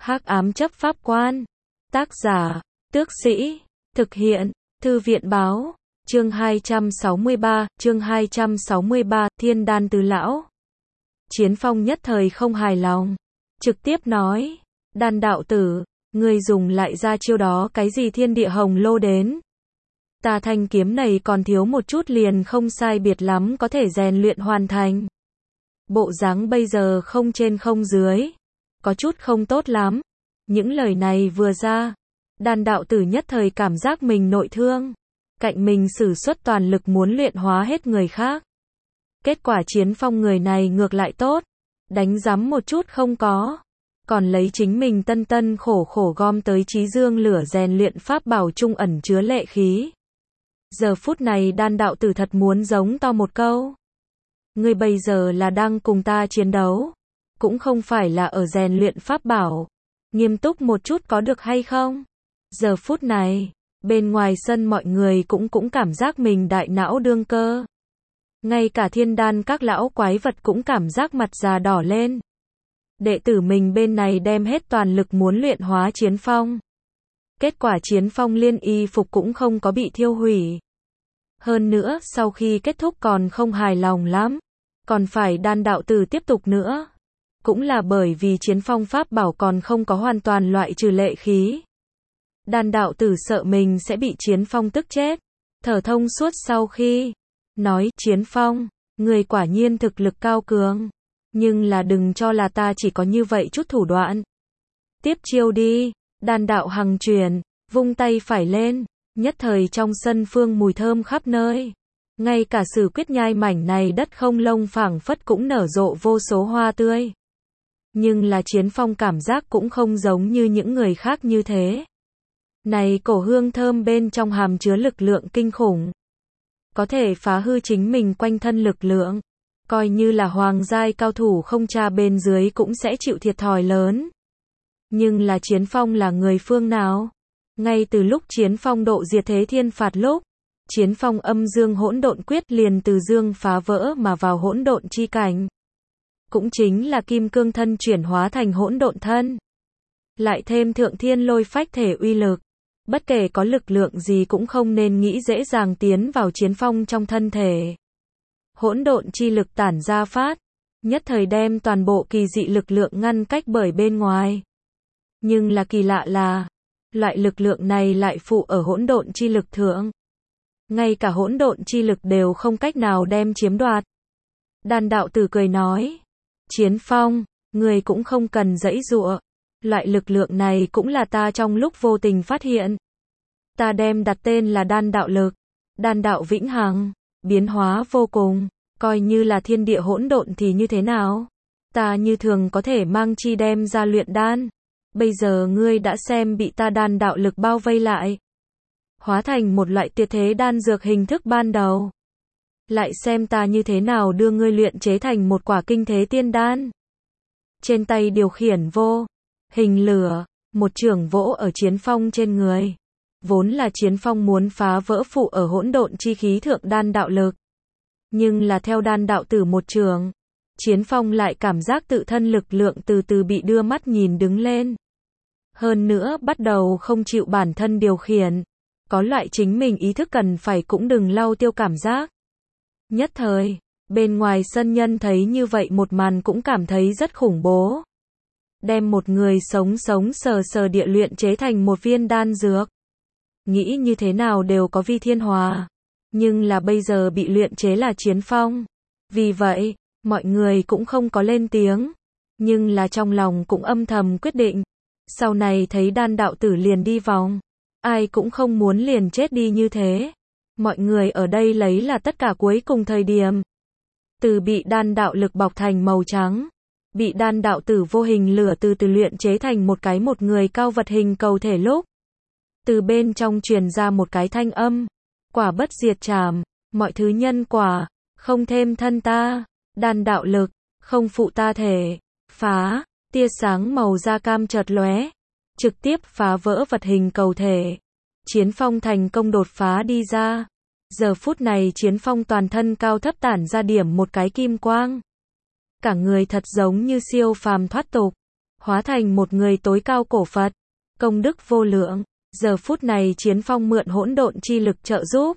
Hắc ám chấp pháp quan. Tác giả, Tước Sĩ. Thực hiện, Thư viện báo. Chương 263, Thiên Đan Tứ Lão. Chiến Phong nhất thời không hài lòng. Trực tiếp nói, Đan đạo tử, ngươi dùng lại ra chiêu đó cái gì thiên địa hồng lô đến. Ta thanh kiếm này còn thiếu một chút liền không sai biệt lắm có thể rèn luyện hoàn thành. Bộ dáng bây giờ không trên không dưới. Có chút không tốt lắm. Những lời này vừa ra, Đan đạo tử nhất thời cảm giác mình nội thương. Cạnh mình sử xuất toàn lực muốn luyện hóa hết người khác. Kết quả Chiến Phong người này ngược lại tốt. Đánh giấm một chút không có. Còn lấy chính mình tân tân khổ khổ gom tới trí dương lửa rèn luyện pháp bảo trung ẩn chứa lệ khí. Giờ phút này Đan đạo tử thật muốn giống to một câu. Ngươi bây giờ là đang cùng ta chiến đấu. Cũng không phải là ở rèn luyện pháp bảo. Nghiêm túc một chút có được hay không? Giờ phút này, bên ngoài sân mọi người cũng cảm giác mình đại não đương cơ. Ngay cả thiên đan các lão quái vật cũng cảm giác mặt già đỏ lên. Đệ tử mình bên này đem hết toàn lực muốn luyện hóa Chiến Phong. Kết quả Chiến Phong liên y phục cũng không có bị thiêu hủy. Hơn nữa, sau khi kết thúc còn không hài lòng lắm. Còn phải Đan đạo tử tiếp tục nữa. Cũng là bởi vì Chiến Phong pháp bảo còn không có hoàn toàn loại trừ lệ khí. Đan đạo tử sợ mình sẽ bị Chiến Phong tức chết. Thở thông suốt sau khi nói, Chiến Phong, người quả nhiên thực lực cao cường. Nhưng là đừng cho là ta chỉ có như vậy chút thủ đoạn. Tiếp chiêu đi. Đan đạo hằng truyền, vung tay phải lên. Nhất thời trong sân phương mùi thơm khắp nơi. Ngay cả Sử Quyết Nhai mảnh này đất không lông phảng phất cũng nở rộ vô số hoa tươi. Nhưng là Chiến Phong cảm giác cũng không giống như những người khác như thế. Này cổ hương thơm bên trong hàm chứa lực lượng kinh khủng. Có thể phá hư chính mình quanh thân lực lượng. Coi như là hoàng giai cao thủ không tra bên dưới cũng sẽ chịu thiệt thòi lớn. Nhưng là Chiến Phong là người phương nào? Ngay từ lúc Chiến Phong độ diệt thế thiên phạt lúc, Chiến Phong âm dương hỗn độn quyết liền từ dương phá vỡ mà vào hỗn độn chi cảnh. Cũng chính là kim cương thân chuyển hóa thành hỗn độn thân. Lại thêm thượng thiên lôi phách thể uy lực. Bất kể có lực lượng gì cũng không nên nghĩ dễ dàng tiến vào Chiến Phong trong thân thể. Hỗn độn chi lực tản ra phát, nhất thời đem toàn bộ kỳ dị lực lượng ngăn cách bởi bên ngoài. Nhưng là kỳ lạ là, loại lực lượng này lại phụ ở hỗn độn chi lực thượng. Ngay cả hỗn độn chi lực đều không cách nào đem chiếm đoạt. Đan đạo tử cười nói, Chiến Phong, người cũng không cần giãy giụa. Loại lực lượng này cũng là ta trong lúc vô tình phát hiện. Ta đem đặt tên là đan đạo lực. Đan đạo vĩnh hằng, biến hóa vô cùng, coi như là thiên địa hỗn độn thì như thế nào? Ta như thường có thể mang chi đem ra luyện đan. Bây giờ ngươi đã xem bị ta đan đạo lực bao vây lại. Hóa thành một loại tuyệt thế đan dược hình thức ban đầu. Lại xem ta như thế nào đưa ngươi luyện chế thành một quả kinh thế tiên đan. Trên tay điều khiển vô hình lửa, một chưởng vỗ ở Chiến Phong trên người. Vốn là Chiến Phong muốn phá vỡ phụ ở hỗn độn chi khí thượng đan đạo lực. Nhưng là theo đan đạo tử một chưởng, Chiến Phong lại cảm giác tự thân lực lượng từ từ bị đưa mắt nhìn đứng lên. Hơn nữa bắt đầu không chịu bản thân điều khiển. Có loại chính mình ý thức cần phải cũng đừng lau tiêu cảm giác. Nhất thời, bên ngoài sân nhân thấy như vậy một màn cũng cảm thấy rất khủng bố. Đem một người sống sờ địa luyện chế thành một viên đan dược. Nghĩ như thế nào đều có vi thiên hòa. Nhưng là bây giờ bị luyện chế là Chiến Phong. Vì vậy, mọi người cũng không có lên tiếng. Nhưng là trong lòng cũng âm thầm quyết định. Sau này thấy đan đạo tử liền đi vòng. Ai cũng không muốn liền chết đi như thế. Mọi người ở đây lấy là tất cả cuối cùng thời điểm. Từ bị đan đạo lực bọc thành màu trắng. Bị đan đạo tử vô hình lửa từ từ luyện chế thành một người cao vật hình cầu thể lúc. Từ bên trong truyền ra một cái thanh âm. Quả bất diệt trảm, mọi thứ nhân quả, không thêm thân ta, đan đạo lực, không phụ ta thể, phá, tia sáng màu da cam chợt lóe, trực tiếp phá vỡ vật hình cầu thể. Chiến Phong thành công đột phá đi ra. Giờ phút này Chiến Phong toàn thân cao thấp tản ra điểm một cái kim quang. Cả người thật giống như siêu phàm thoát tục. hóa thành một người tối cao cổ Phật, công đức vô lượng. Giờ phút này Chiến Phong mượn hỗn độn chi lực trợ giúp,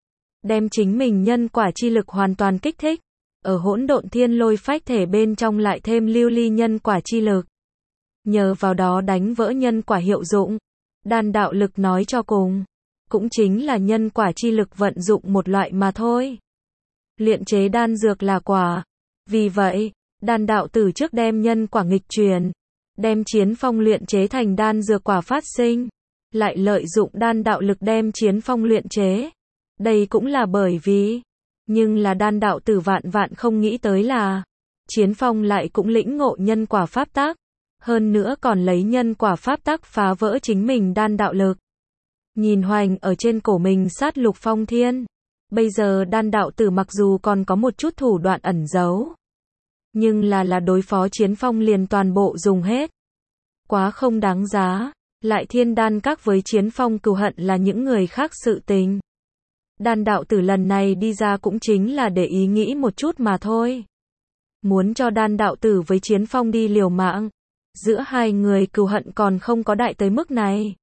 đem chính mình nhân quả chi lực hoàn toàn kích thích, ở hỗn độn thiên lôi phách thể bên trong lại thêm lưu ly nhân quả chi lực. Nhờ vào đó đánh vỡ nhân quả hiệu dụng. Đan đạo lực nói cho cùng, cũng chính là nhân quả chi lực vận dụng một loại mà thôi. Luyện chế đan dược là quả. Vì vậy, đan đạo tử trước đem nhân quả nghịch chuyển, đem Chiến Phong luyện chế thành đan dược quả phát sinh, lại lợi dụng đan đạo lực đem Chiến Phong luyện chế. Đây cũng là bởi vì, nhưng là đan đạo tử vạn vạn không nghĩ tới là, Chiến Phong lại cũng lĩnh ngộ nhân quả pháp tắc, hơn nữa còn lấy nhân quả pháp tắc phá vỡ chính mình đan đạo lực. Nhìn hoành ở trên cổ mình sát lục phong thiên, bây giờ đan đạo tử mặc dù còn có một chút thủ đoạn ẩn giấu, nhưng là đối phó Chiến Phong liền toàn bộ dùng hết. Quá không đáng giá, lại thiên đan các với Chiến Phong cừu hận là những người khác sự tình. Đan đạo tử lần này đi ra cũng chính là để ý nghĩ một chút mà thôi. Muốn cho đan đạo tử với Chiến Phong đi liều mạng. Giữa hai người cừu hận còn không có đại tới mức này.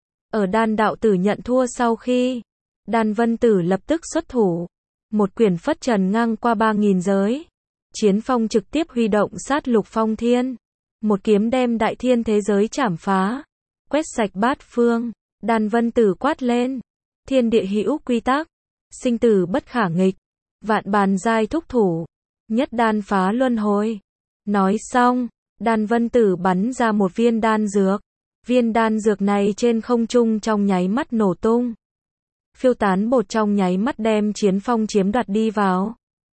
Ở đan đạo tử nhận thua sau khi, đan vân tử lập tức xuất thủ. Một quyển phất trần ngang qua 3.000 giới. Chiến Phong trực tiếp huy động sát lục phong thiên. Một kiếm đem đại thiên thế giới chảm phá. Quét sạch bát phương. Đan vân tử quát lên. Thiên địa hữu quy tắc. Sinh tử bất khả nghịch. Vạn bàn giai thúc thủ. Nhất đan phá luân hồi. Nói xong, đan vân tử bắn ra một viên đan dược. Viên đan dược này trên không trung trong nháy mắt nổ tung. Phiêu tán bột trong nháy mắt đem Chiến Phong chiếm đoạt đi vào.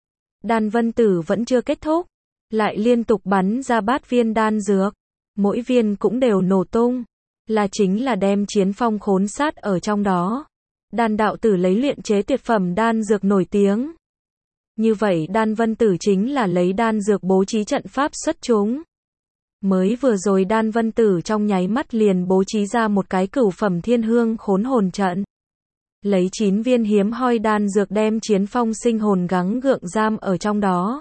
Đan vân tử vẫn chưa kết thúc, lại liên tục bắn ra 3 viên đan dược. Mỗi viên cũng đều nổ tung, là chính là đem Chiến Phong khốn sát ở trong đó. Đan đạo tử lấy luyện chế tuyệt phẩm đan dược nổi tiếng. Như vậy đan vân tử chính là lấy đan dược bố trí trận pháp xuất chúng. Mới vừa rồi đan vân tử trong nháy mắt liền bố trí ra một cái cửu phẩm thiên hương khốn hồn trận. Lấy 9 viên hiếm hoi đan dược đem Chiến Phong sinh hồn gắng gượng giam ở trong đó.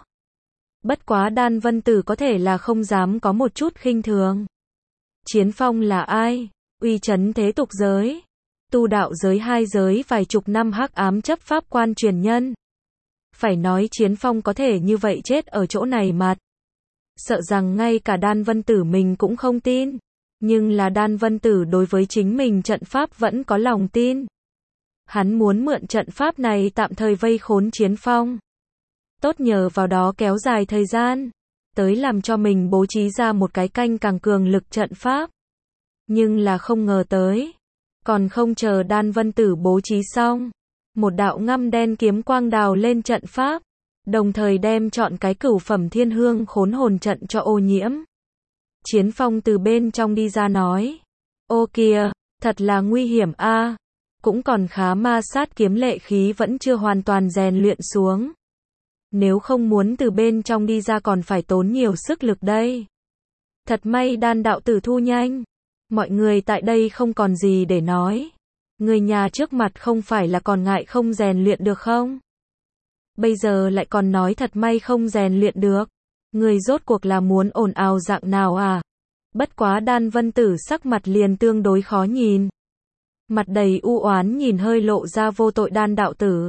Bất quá đan vân tử có thể là không dám có một chút khinh thường. Chiến Phong là ai? Uy chấn thế tục giới. Tu đạo giới 2 giới vài chục năm hắc ám chấp pháp quan truyền nhân. Phải nói Chiến Phong có thể như vậy chết ở chỗ này mặt. Sợ rằng ngay cả đan vân tử mình cũng không tin. Nhưng là đan vân tử đối với chính mình trận pháp vẫn có lòng tin. Hắn muốn mượn trận pháp này tạm thời vây khốn Chiến Phong. Tốt nhờ vào đó kéo dài thời gian. Tới làm cho mình bố trí ra một cái canh càng cường lực trận pháp. Nhưng là không ngờ tới. Còn không chờ đan vân tử bố trí xong. Một đạo ngăm đen kiếm quang đào lên trận pháp. Đồng thời đem chọn cái cửu phẩm thiên hương khốn hồn trận cho ô nhiễm. Chiến Phong từ bên trong đi ra nói. Ô kìa, thật là nguy hiểm a. Cũng còn khá ma sát kiếm lệ khí vẫn chưa hoàn toàn rèn luyện xuống. Nếu không muốn từ bên trong đi ra còn phải tốn nhiều sức lực đây. Thật may đan đạo tử thu nhanh. Mọi người tại đây không còn gì để nói. Người nhà trước mặt không phải là còn ngại không rèn luyện được không? Bây giờ lại còn nói thật may không rèn luyện được. Người rốt cuộc là muốn ồn ào dạng nào à? Bất quá đan vân tử sắc mặt liền tương đối khó nhìn. Mặt đầy u oán nhìn hơi lộ ra vô tội đan đạo tử.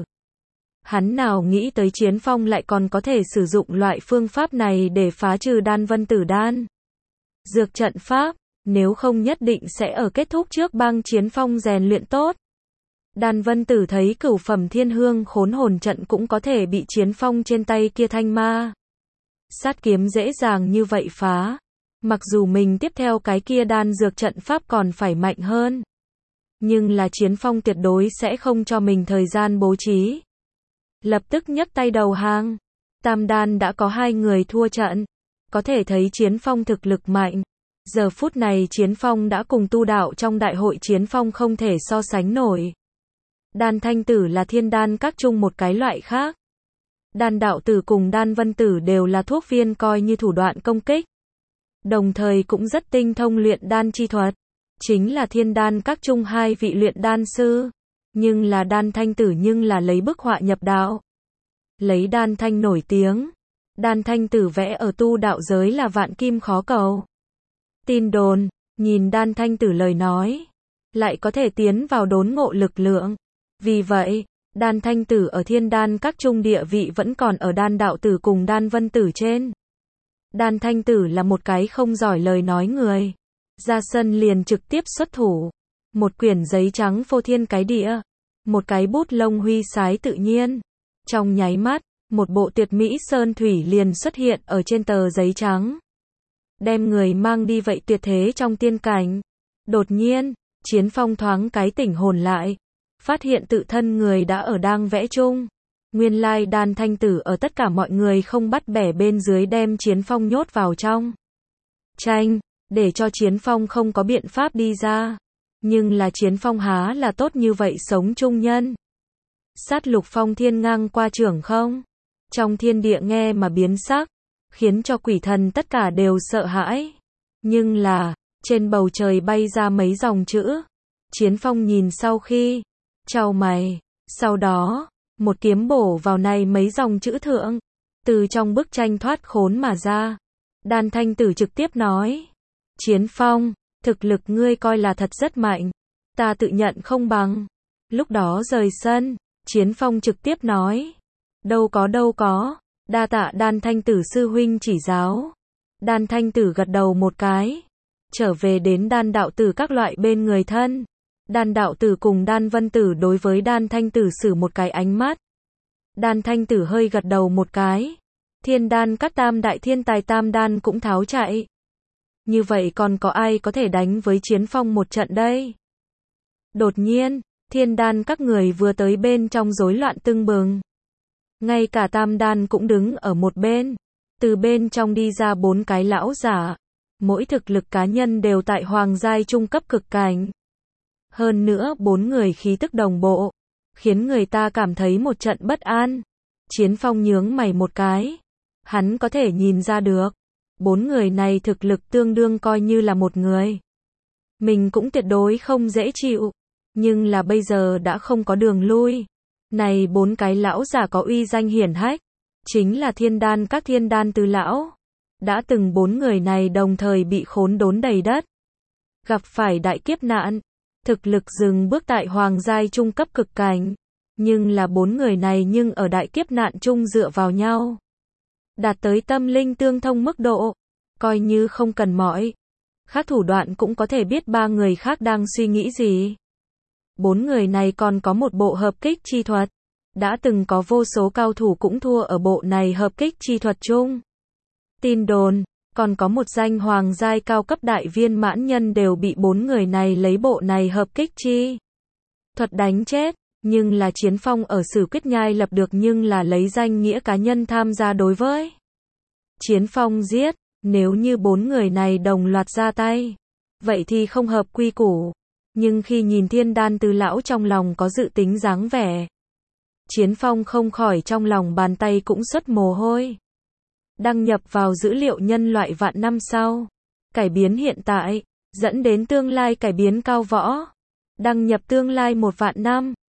Hắn nào nghĩ tới Chiến Phong lại còn có thể sử dụng loại phương pháp này để phá trừ đan vân tử đan dược trận pháp, nếu không nhất định sẽ ở kết thúc trước băng Chiến Phong rèn luyện tốt. Đan vân tử thấy cửu phẩm thiên hương khốn hồn trận cũng có thể bị Chiến Phong trên tay kia thanh ma sát kiếm dễ dàng như vậy phá. Mặc dù mình tiếp theo cái kia đan dược trận pháp còn phải mạnh hơn. Nhưng là Chiến Phong tuyệt đối sẽ không cho mình thời gian bố trí. Lập tức nhấc tay đầu hàng. Tam đan đã có 2 người thua trận. Có thể thấy Chiến Phong thực lực mạnh. Giờ phút này Chiến Phong đã cùng tu đạo trong đại hội Chiến Phong không thể so sánh nổi. Đan thanh tử là thiên đan các chung một cái loại khác. Đan đạo tử cùng đan vân tử đều là thuốc viên coi như thủ đoạn công kích. Đồng thời cũng rất tinh thông luyện đan chi thuật. Chính là thiên đan các chung 2 vị luyện đan sư. Nhưng là đan thanh tử nhưng là lấy bức họa nhập đạo. Lấy đan thanh nổi tiếng. Đan thanh tử vẽ ở tu đạo giới là vạn kim khó cầu. Tin đồn, nhìn Đan Thanh Tử lời nói, lại có thể tiến vào đốn ngộ lực lượng. Vì vậy, Đan Thanh Tử ở Thiên Đan các trung địa vị vẫn còn ở Đan Đạo Tử cùng Đan Vân Tử trên. Đan Thanh Tử là một cái không giỏi lời nói người. Ra sân liền trực tiếp xuất thủ. Một quyển giấy trắng phô thiên cái địa. Một cái bút lông huy sái tự nhiên. Trong nháy mắt, một bộ tuyệt mỹ sơn thủy liền xuất hiện ở trên tờ giấy trắng. Đem người mang đi vậy tuyệt thế trong tiên cảnh. Đột nhiên, Chiến Phong thoáng cái tỉnh hồn lại. Phát hiện tự thân người đã ở đang vẽ chung. Nguyên lai Đan Thanh Tử ở tất cả mọi người không bắt bẻ bên dưới đem Chiến Phong nhốt vào trong tranh, để cho Chiến Phong không có biện pháp đi ra. Nhưng là Chiến Phong há là tốt như vậy sống chung nhân. Sát lục phong thiên ngang qua trưởng không? Trong thiên địa nghe mà biến sắc, khiến cho quỷ thần tất cả đều sợ hãi. Nhưng là, trên bầu trời bay ra mấy dòng chữ. Chiến Phong nhìn sau khi chau mày, sau đó, một kiếm bổ vào này mấy dòng chữ thượng, từ trong bức tranh thoát khốn mà ra. Đan Thanh Tử trực tiếp nói, Chiến Phong, thực lực ngươi coi là thật rất mạnh, ta tự nhận không bằng. Lúc đó rời sân, Chiến Phong trực tiếp nói, đâu có, đa tạ Đan Thanh Tử sư huynh chỉ giáo. Đan Thanh Tử gật đầu một cái, trở về đến Đan Đạo Tử các loại bên người thân. Đan Đạo Tử cùng Đan Vân Tử đối với Đan Thanh Tử sử một cái ánh mắt. Đan Thanh Tử hơi gật đầu một cái. Thiên đan các tam đại thiên tài tam đan cũng tháo chạy. Như vậy còn có ai có thể đánh với Chiến Phong một trận đây? Đột nhiên, thiên đan các người vừa tới bên trong rối loạn tưng bừng. Ngay cả tam đan cũng đứng ở một bên. Từ bên trong đi ra 4 cái lão giả. Mỗi thực lực cá nhân đều tại hoàng giai trung cấp cực cảnh. Hơn nữa 4 người khí tức đồng bộ, khiến người ta cảm thấy một trận bất an. Chiến Phong nhướng mày một cái. Hắn có thể nhìn ra được, 4 người này thực lực tương đương coi như là một người. Mình cũng tuyệt đối không dễ chịu, nhưng là bây giờ đã không có đường lui. Này 4 cái lão giả có uy danh hiển hách, chính là thiên đan các thiên đan tứ lão. Đã từng 4 người này đồng thời bị khốn đốn đầy đất. Gặp phải đại kiếp nạn. Thực lực dừng bước tại hoàng giai trung cấp cực cảnh. Nhưng là 4 người này nhưng ở đại kiếp nạn chung dựa vào nhau. Đạt tới tâm linh tương thông mức độ. Coi như không cần mọi khác thủ đoạn cũng có thể biết 3 người khác đang suy nghĩ gì. 4 người này còn có một bộ hợp kích chi thuật. Đã từng có vô số cao thủ cũng thua ở bộ này hợp kích chi thuật chung. Tin đồn, còn có một danh hoàng giai cao cấp đại viên mãn nhân đều bị 4 người này lấy bộ này hợp kích chi thuật đánh chết. Nhưng là Chiến Phong ở Sử Quyết Nhai lập được nhưng là lấy danh nghĩa cá nhân tham gia đối với Chiến Phong giết. Nếu như 4 người này đồng loạt ra tay, vậy thì không hợp quy củ. Nhưng khi nhìn thiên đan tứ lão trong lòng có dự tính dáng vẻ, Chiến Phong không khỏi trong lòng bàn tay cũng xuất mồ hôi. Đăng nhập vào dữ liệu nhân loại vạn năm sau. Cải biến hiện tại, dẫn đến tương lai cải biến cao võ. Đăng nhập tương lai 1 vạn năm.